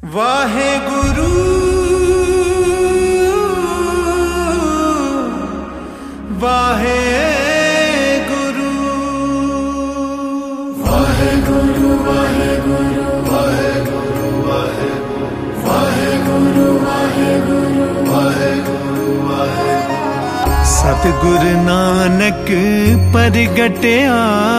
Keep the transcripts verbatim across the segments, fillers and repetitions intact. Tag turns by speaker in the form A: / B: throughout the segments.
A: वाहेगुरु वाहेगुरु वाहेगुरु वाहेगुरु वाहेगुरु वाहेगुरु वाहेगुरु वाहेगुरु वाहेगुरु सतगुरु नानक परगटया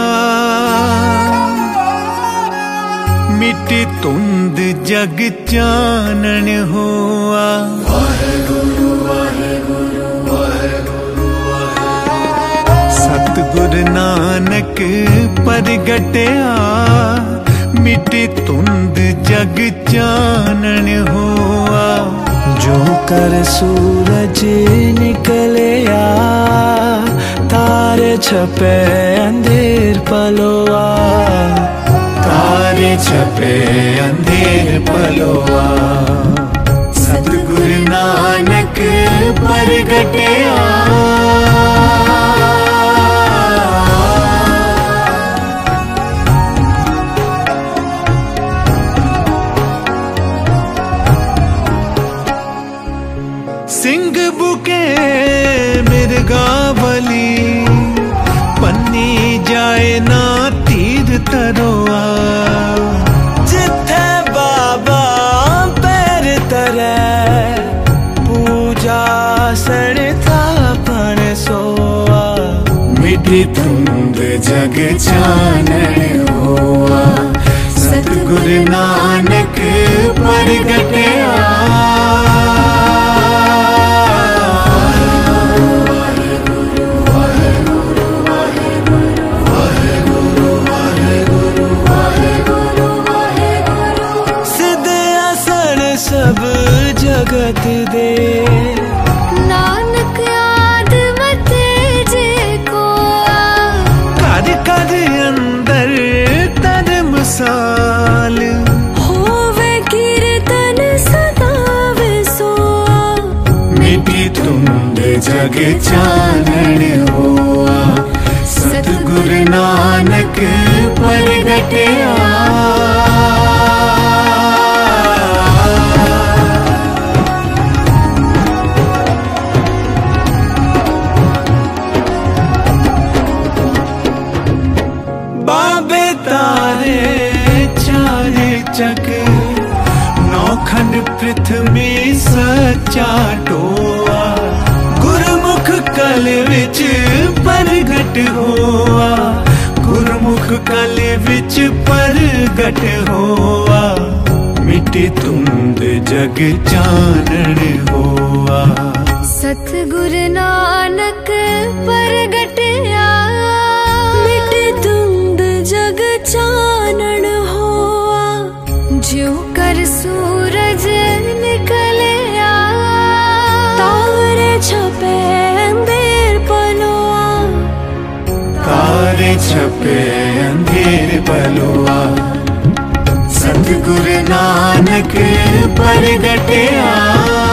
A: मिटी तुंद जग चानन होआ। वाहेगुरु वाहेगुरु वाहेगुरु वाहेगुरु सतगुरु नानक परगटया मिटी तुंद जग चानन होआ।
B: जो कर सूरज निकलया तारे छपे अंधेर पलोआ।
A: तारे छपे अंधेर पलोआ सतगुरु नानक परगटया। सिंह बुके मिर्गावली पन्नी जाए ना तीर तरोआ।
B: जिथे बाबा पैर तरे पूजा सड़ता पण सोआ।
A: मिटी तुंद जग चानन होआ सतगुरु नानक परगटया।
B: सब जगत दे
C: नानक याद मते जे को
A: कर कर अंदर धर्मसाल
C: होवे कीर्तन सदा विसोआ।
A: मिटी तुंद जग चानन होआ सतगुरु नानक परगटया। बाबे तारे चारे चक नौखंड पृथ्वी सच्चा टोआ। गुरमुख कल विच परगट होआ। गुरमुख कल विच परगट होआ। मिटी तुंद जग चानन होआ
C: सतगुरु नानक परगटया। मिटे तुंद जग चानन होआ। ज्यों कर सूरज निकलया तारे छपे अंधेर पलोआ।
A: तारे छपे अंधेर पलोआ सतगुरु नानक परगटया।